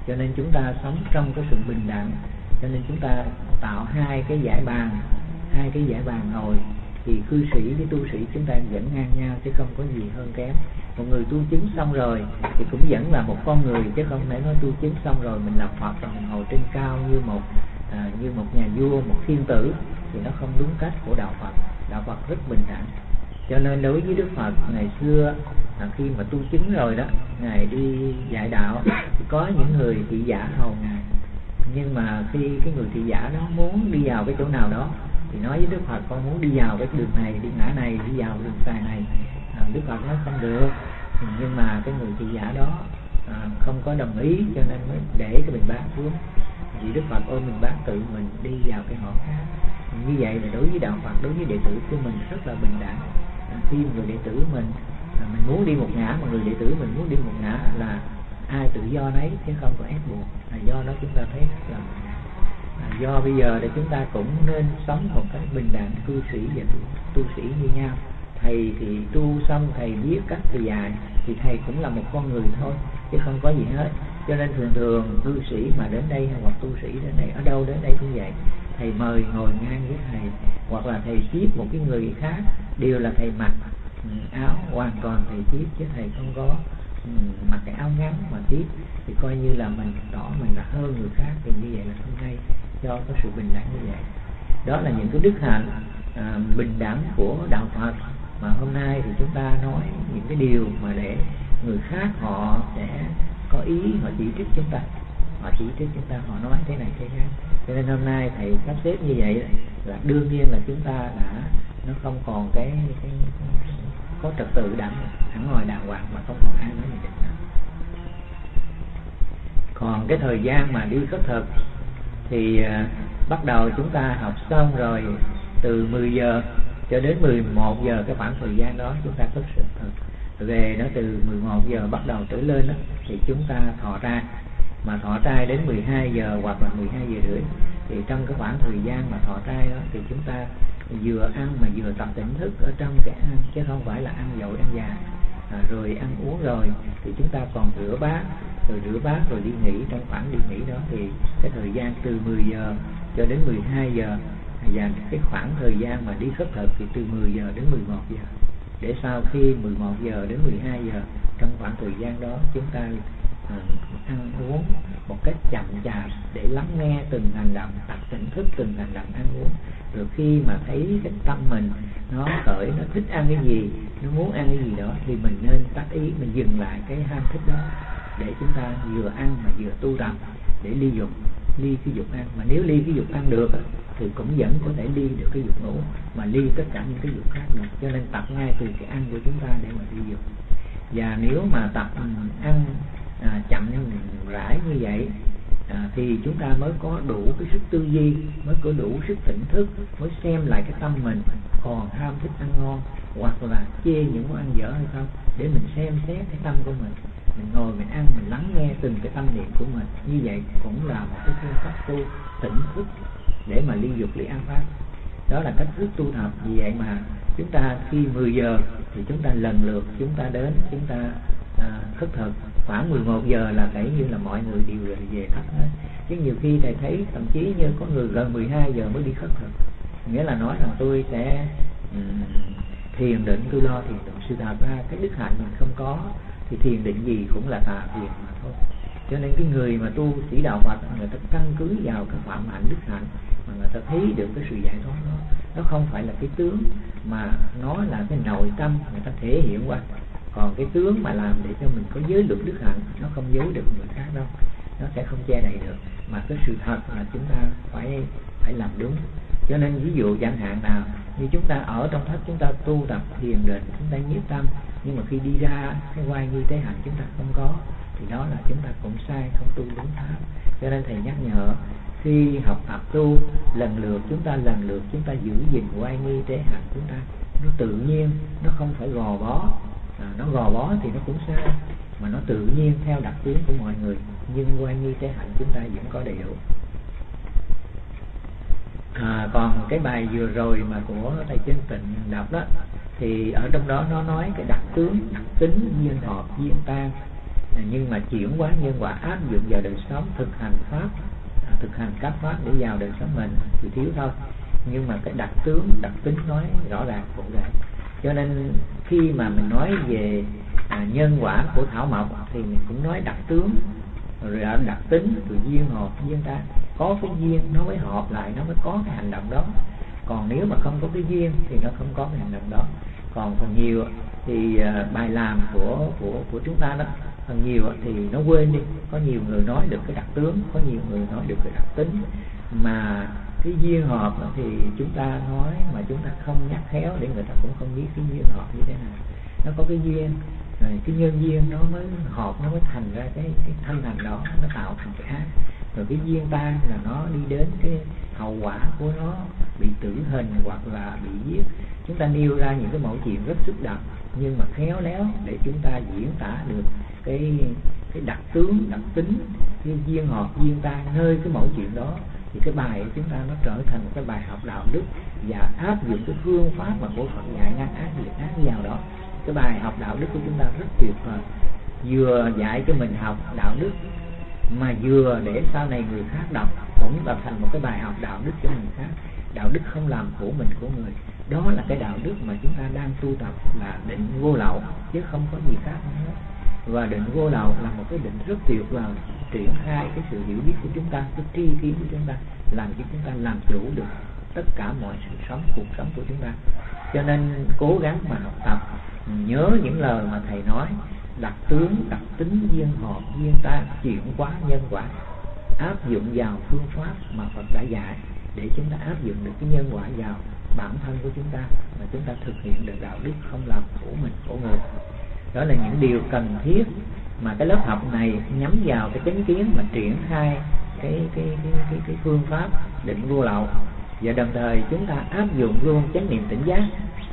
Speaker 1: cho nên chúng ta sống trong cái sự bình đẳng, cho nên chúng ta tạo hai cái giải bàn ngồi, thì cư sĩ với tu sĩ chúng ta vẫn ngang nhau chứ không có gì hơn kém. Một người tu chứng xong rồi thì cũng vẫn là một con người, chứ không thể nói tu chứng xong rồi mình làm Phật rồi mình ngồi trên cao như một nhà vua, một thiên tử, thì nó không đúng cách của đạo Phật. Đạo Phật rất bình đẳng. Cho nên đối với Đức Phật ngày xưa, khi mà tu chứng rồi đó, ngài đi dạy đạo thì có những người thị giả hầu ngài. Nhưng mà khi cái người thị giả đó muốn đi vào cái chỗ nào đó thì nói với Đức Phật, con muốn đi vào cái đường này, đi ngã này, đi vào đường xài này. Đức Phật nói không được. Nhưng mà cái người thị giả đó không có đồng ý, cho nên mới để cái bình bát xuống. Vì Đức Phật ôm bình bát tự mình đi vào cái họ khác. Như vậy là đối với đạo Phật, đối với đệ tử của mình rất là bình đẳng. Khi người đệ tử mình muốn đi một ngã, mà người đệ tử mình muốn đi một ngã là ai tự do nấy chứ không có ép buộc. Do đó chúng ta thấy rất là do bây giờ để chúng ta cũng nên sống một cách bình đẳng, cư sĩ và tu sĩ như nhau. Thầy thì tu xong thầy biết cách thầy dạy thì thầy cũng là một con người thôi chứ không có gì hết. Cho nên thường cư sĩ mà đến đây hoặc tu sĩ đến đây, ở đâu đến đây cũng vậy, thầy mời ngồi ngang với thầy, hoặc là thầy tiếp một cái người khác, đều là thầy mặc áo hoàn toàn thầy tiếp, chứ thầy không có mặc cái áo ngắn mà tiếp, thì coi như là mình tỏ mình là hơn người khác, thì như vậy là không hay, do có sự bình đẳng như vậy. Đó là những cái đức hạnh bình đẳng của đạo Phật mà hôm nay thì chúng ta nói những cái điều mà để người khác họ sẽ có ý họ chỉ trích chúng ta, họ nói thế này thế khác. Cho nên hôm nay thầy sắp xếp như vậy là đương nhiên là chúng ta nó không còn cái có trật tự đẳng hẳn ngồi đàng hoàng, mà không còn ai nói gì được nữa. Còn cái thời gian mà đi khất thực thì bắt đầu chúng ta học xong rồi, từ 10 giờ cho đến 11 giờ cái khoảng thời gian đó chúng ta khất thực. Về nó từ 11 giờ bắt đầu trở lên đó, thì chúng ta thọ trai, mà thọ trai đến 12 giờ hoặc là 12 giờ rưỡi. Thì trong cái khoảng thời gian mà thọ trai đó thì chúng ta vừa ăn mà vừa tập tỉnh thức ở trong cái ăn, chứ không phải là ăn dội ăn dài. Rồi ăn uống rồi thì chúng ta còn rửa bát rồi đi nghỉ. Trong khoảng đi nghỉ đó thì cái thời gian từ 10 giờ cho đến 12 giờ, và cái khoảng thời gian mà đi khất thực thì từ 10 giờ đến 11 giờ. Để sau khi 11 giờ đến 12 giờ, trong khoảng thời gian đó chúng ta ăn uống một cách chậm chạp để lắng nghe từng hành động, tập tỉnh thức từng hành động ăn uống. Rồi khi mà thấy cái tâm mình nó khởi, nó thích ăn cái gì, nó muốn ăn cái gì đó, thì mình nên tắt ý, mình dừng lại cái ham thích đó, để chúng ta vừa ăn mà vừa tu tập để ly cái dục ăn. Mà nếu ly cái dục ăn được thì cũng vẫn có thể ly được cái dục ngủ, mà ly tất cả những cái dục khác được. Cho nên tập ngay từ cái ăn của chúng ta để mà ly dục. Và nếu mà tập ăn chậm rãi như vậy thì chúng ta mới có đủ cái sức tư duy, mới có đủ sức tỉnh thức, mới xem lại cái tâm mình còn ham thích ăn ngon hoặc là chê những món ăn dở hay không, để mình xem xét cái tâm của mình. Mình ngồi mình ăn, mình lắng nghe từng cái tâm niệm của mình. Như vậy cũng là một cái phương pháp tu tỉnh thức để mà ly dục ly ăn pháp. Đó là cách thức tu tập. Vì vậy mà chúng ta khi 10 giờ thì chúng ta lần lượt chúng ta đến, chúng ta khất thực. Khoảng 11 giờ là phải như là mọi người đều về thất hết. Chứ nhiều khi thầy thấy thậm chí như có người gần 12 giờ mới đi khất thực, nghĩa là nói rằng tôi sẽ thiền định, tôi lo thiền định. Sự thật ra cái đức hạnh mình không có thì thiền định gì cũng là tà thiền mà thôi. Cho nên cái người mà tu sĩ đạo Phật, người ta căn cứ vào cái phạm hạnh đức hạnh mà người ta thấy được cái sự giải thoát đó. Nó không phải là cái tướng, mà nó là cái nội tâm người ta thể hiện qua. Còn cái tướng mà làm để cho mình có giới luật đức hạnh, nó không giấu được người khác đâu, nó sẽ không che đậy được. Mà cái sự thật là chúng ta phải làm đúng. Cho nên ví dụ chẳng hạn nào như chúng ta ở trong thất, chúng ta tu tập thiền định, chúng ta nhiếp tâm, nhưng mà khi đi ra cái oai nghi tế hạnh chúng ta không có, thì đó là chúng ta cũng sai, không tu đúng pháp. Cho nên thầy nhắc nhở khi học tập tu, lần lượt chúng ta giữ gìn oai nghi tế hạnh chúng ta, nó tự nhiên, nó không phải gò bó. Nó gò bó thì nó cũng sai, mà nó tự nhiên theo đặc tướng của mọi người, nhưng oai nghi tế hạnh chúng ta vẫn có đầy đủ. Còn cái bài vừa rồi mà của thầy Chân Tịnh đọc đó, thì ở trong đó nó nói cái đặc tướng, đặc tính duyên hợp duyên tan. nhưng mà chuyển hóa nhân quả áp dụng vào đời sống, thực hành pháp, thực hành các pháp để vào đời sống mình thì thiếu thôi. Nhưng mà cái đặc tướng, đặc tính nói rõ ràng cụ thể. Cho nên khi mà mình nói về nhân quả của thảo mộc thì mình cũng nói đặc tướng, rồi đặc tính, rồi duyên hợp duyên ta. Có cái duyên nó mới hợp lại, nó mới có cái hành động đó. Còn nếu mà không có cái duyên thì nó không có cái hành động đó. Còn phần nhiều thì bài làm của chúng ta đó, phần nhiều thì nó quên đi. Có nhiều người nói được cái đặc tướng, có nhiều người nói được cái đặc tính, mà cái duyên hợp thì chúng ta nói mà chúng ta không nhắc khéo để người ta cũng không biết cái duyên hợp như thế nào. Nó có cái duyên, rồi cái nhân duyên nó mới hợp, nó mới thành ra cái thân hành đó, nó tạo thành cái ác. Rồi cái duyên tan là nó đi đến cái hậu quả của nó bị tử hình hoặc là bị giết. Chúng ta nêu ra những cái mẫu chuyện rất xúc động, nhưng mà khéo léo để chúng ta diễn tả được cái đặc tướng, đặc tính, cái duyên hợp duyên tan nơi cái mẫu chuyện đó, thì cái bài của chúng ta nó trở thành một cái bài học đạo đức và áp dụng cái phương pháp mà của Phật dạy ngăn ác diệt ác vào đó. Cái bài học đạo đức của chúng ta rất tuyệt vời, vừa dạy cho mình học đạo đức mà vừa để sau này người khác đọc cũng tạo thành một cái bài học đạo đức cho người khác. Đạo đức không làm khổ mình của người, đó là cái đạo đức mà chúng ta đang tu tập, là định vô lậu chứ không có gì khác nữa. Và định vô lậu là một cái định rất tuyệt vời, triển khai cái sự hiểu biết của chúng ta, cái tri kiến của chúng ta, làm cho chúng ta làm chủ được tất cả mọi sự sống, cuộc sống của chúng ta. Cho nên cố gắng mà học tập, nhớ những lời mà thầy nói, đặc tướng, đặc tính, duyên hợp, duyên tan, chuyển hóa nhân quả, áp dụng vào phương pháp mà Phật đã dạy để chúng ta áp dụng được cái nhân quả vào bản thân của chúng ta, và chúng ta thực hiện được đạo đức không làm khổ mình khổ người. Đó là những điều cần thiết mà cái lớp học này nhắm vào cái chánh kiến mà triển khai cái phương pháp định vô lậu, và đồng thời chúng ta áp dụng luôn chánh niệm tỉnh giác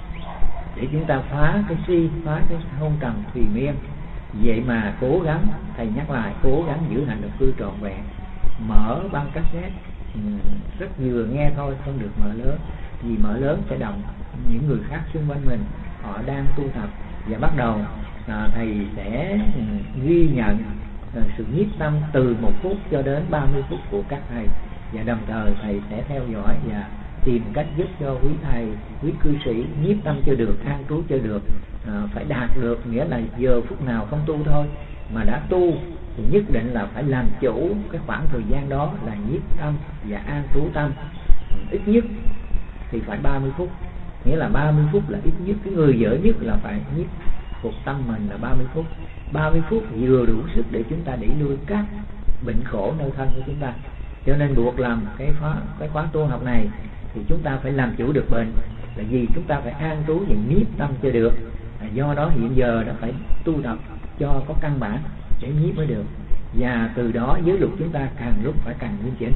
Speaker 1: để chúng ta phá cái si, phá cái hôn trầm thùy miên. Vậy mà cố gắng, thầy nhắc lại, cố gắng giữ hành động cư trọn vẹn, mở băng cassette rất vừa nghe thôi, không được mở lớn, vì mở lớn sẽ động những người khác xung quanh mình, họ đang tu tập. Và bắt đầu thầy sẽ ghi nhận sự nhiếp tâm từ 1 phút cho đến 30 phút của các thầy, và đồng thời thầy sẽ theo dõi và tìm cách giúp cho quý thầy, quý cư sĩ nhiếp tâm cho được, an trú cho được, phải đạt được, nghĩa là giờ phút nào không tu thôi, mà đã tu thì nhất định là phải làm chủ cái khoảng thời gian đó là nhiếp tâm và an trú tâm. Ít nhất thì phải 30 phút, nghĩa là 30 phút là ít nhất. Cái người dở nhất là phải nhiếp phục tâm mình là 30 phút. 30 phút vừa đủ sức để chúng ta đẩy lui các bệnh khổ nơi thân của chúng ta. Cho nên buộc làm cái khóa tu học này thì chúng ta phải làm chủ được bệnh, là vì chúng ta phải an trú và nhiếp tâm cho được. Do đó hiện giờ nó phải tu tập cho có căn bản để nhiếp mới được, và từ đó giới luật chúng ta càng lúc phải càng nghiêm chỉnh.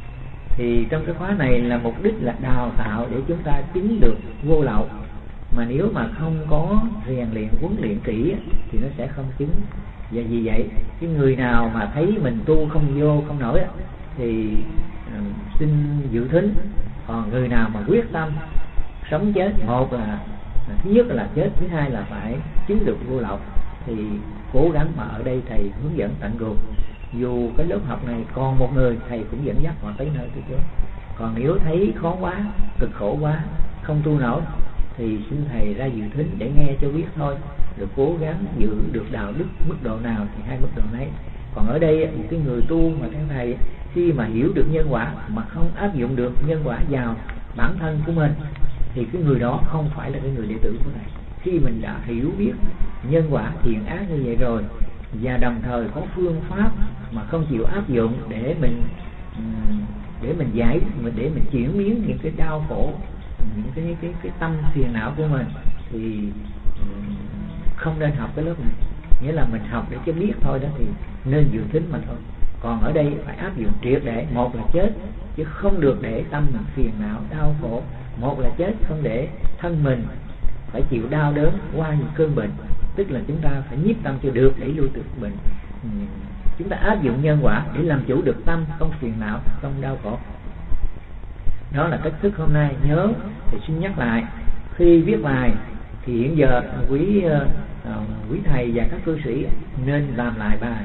Speaker 1: Thì trong cái khóa này là mục đích là đào tạo để chúng ta chứng được vô lậu, mà nếu mà không có rèn luyện huấn luyện kỹ thì nó sẽ không chứng. Và vì vậy cái người nào mà thấy mình tu không vô không nổi thì xin dự thính. Còn người nào mà quyết tâm sống chết, một là thứ nhất là chết, thứ hai là phải chứng được vô lậu, thì cố gắng mà ở đây thầy hướng dẫn tận cùng. Dù cái lớp học này còn một người, thầy cũng dẫn dắt họ tới nơi tới chốn. Còn nếu thấy khó quá, cực khổ quá, không tu nổi thì xin thầy ra dự thính để nghe cho biết thôi, rồi cố gắng giữ được đạo đức mức độ nào thì hai mức độ nấy. Còn ở đây một cái người tu mà theo thầy, khi mà hiểu được nhân quả mà không áp dụng được nhân quả vào bản thân của mình thì cái người đó không phải là cái người đệ tử của thầy. Khi mình đã hiểu biết nhân quả thiện ác như vậy rồi, và đồng thời có phương pháp mà không chịu áp dụng để mình giải, để mình chuyển biến những cái đau khổ, những cái tâm phiền não của mình, thì không nên học cái lớp này. Nghĩa là mình học để cho biết thôi đó, thì nên dự thính mà thôi. Còn ở đây phải áp dụng triệt để. Một là chết, chứ không được để tâm mình phiền não đau khổ. Một là chết, không để thân mình phải chịu đau đớn qua những cơn bệnh. Tức là chúng ta phải nhiếp tâm cho được, đẩy lui được bệnh. Chúng ta áp dụng nhân quả để làm chủ được tâm, không phiền não, không đau khổ. Đó là cách thức hôm nay. Nhớ thì xin nhắc lại, khi viết bài Thì hiện giờ quý thầy và các cư sĩ nên làm lại bài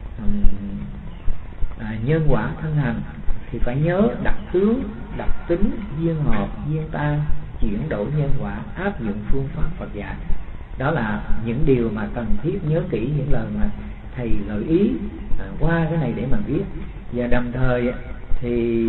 Speaker 1: nhân quả thân hành. Thì phải nhớ đặc tướng, đặc tính, duyên hợp, duyên tan, chuyển đổi nhân quả, áp dụng phương pháp Phật dạy. Đó là những điều mà cần thiết nhớ kỹ những lời mà thầy gợi ý qua cái này để mà viết. Và đồng thời thì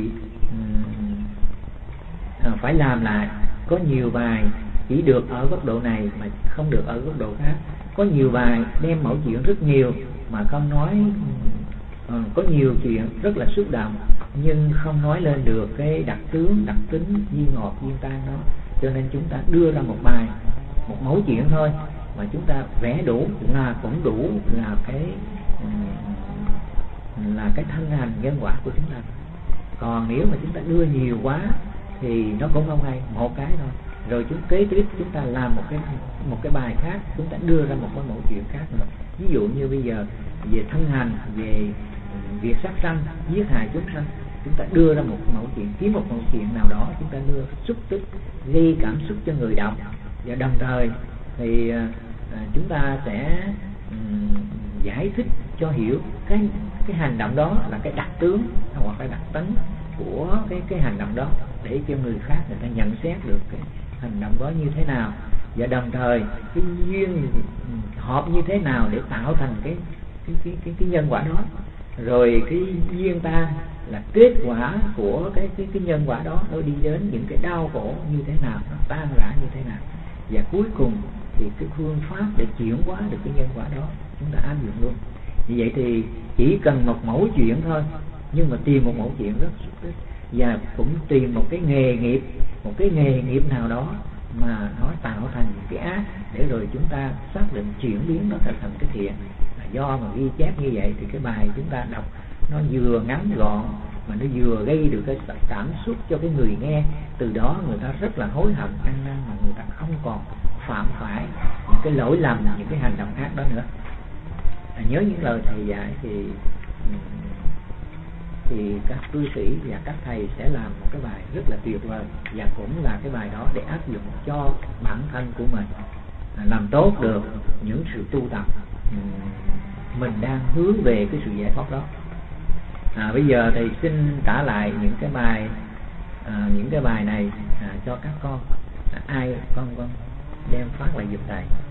Speaker 1: phải làm lại. Có nhiều bài chỉ được ở góc độ này mà không được ở góc độ khác. Có nhiều bài đem mẫu chuyện rất nhiều mà không nói, có nhiều chuyện rất là xúc động nhưng không nói lên được cái đặc tướng, đặc tính, duyên ngọt, duyên tan đó. Cho nên chúng ta đưa ra một bài, một mẫu chuyện thôi mà chúng ta vẽ đủ là cũng đủ là cái thân hành nhân quả của chúng ta. Còn nếu mà chúng ta đưa nhiều quá thì nó cũng không hay, một cái thôi. Rồi kế tiếp chúng ta làm một cái bài khác, chúng ta đưa ra một cái mẫu chuyện khác nữa. Ví dụ như bây giờ về thân hành, về việc sát sanh, giết hại chúng sanh, chúng ta đưa ra một mẫu chuyện, kiếm một mẫu chuyện nào đó chúng ta đưa xúc tích, gây cảm xúc cho người đọc. Và đồng thời thì chúng ta sẽ giải thích cho hiểu cái hành động đó là cái đặc tướng hoặc cái đặc tính của cái hành động đó, để cho người khác người ta nhận xét được cái hành động đó như thế nào, và đồng thời cái duyên hợp như thế nào để tạo thành cái nhân quả đó. Rồi cái duyên tan là kết quả của cái nhân quả đó, nó đi đến những cái đau khổ như thế nào, nó tan rã như thế nào, và cuối cùng thì cái phương pháp để chuyển hóa được cái nhân quả đó chúng ta áp dụng luôn. Như vậy thì chỉ cần một mẫu chuyện thôi, nhưng mà tìm một mẫu chuyện rất xúc tích, và cũng tìm một cái nghề nghiệp nào đó mà nó tạo thành cái ác, để rồi chúng ta xác định chuyển biến nó thành cái thiện. Do mà ghi chép như vậy thì cái bài chúng ta đọc nó vừa ngắn gọn mà nó vừa gây được cái cảm xúc cho cái người nghe. Từ đó người ta rất là hối hận ăn năn, mà người ta không còn phạm phải những cái lỗi lầm, những cái hành động ác đó nữa. Nhớ những lời thầy dạy thì các cư sĩ và các thầy sẽ làm một cái bài rất là tuyệt vời, và cũng là cái bài đó để áp dụng cho bản thân của mình, làm tốt được những sự tu tập mình đang hướng về cái sự giải thoát đó. Bây giờ thầy xin trả lại những cái bài này cho các con. Ai con đem phát lại giùm thầy.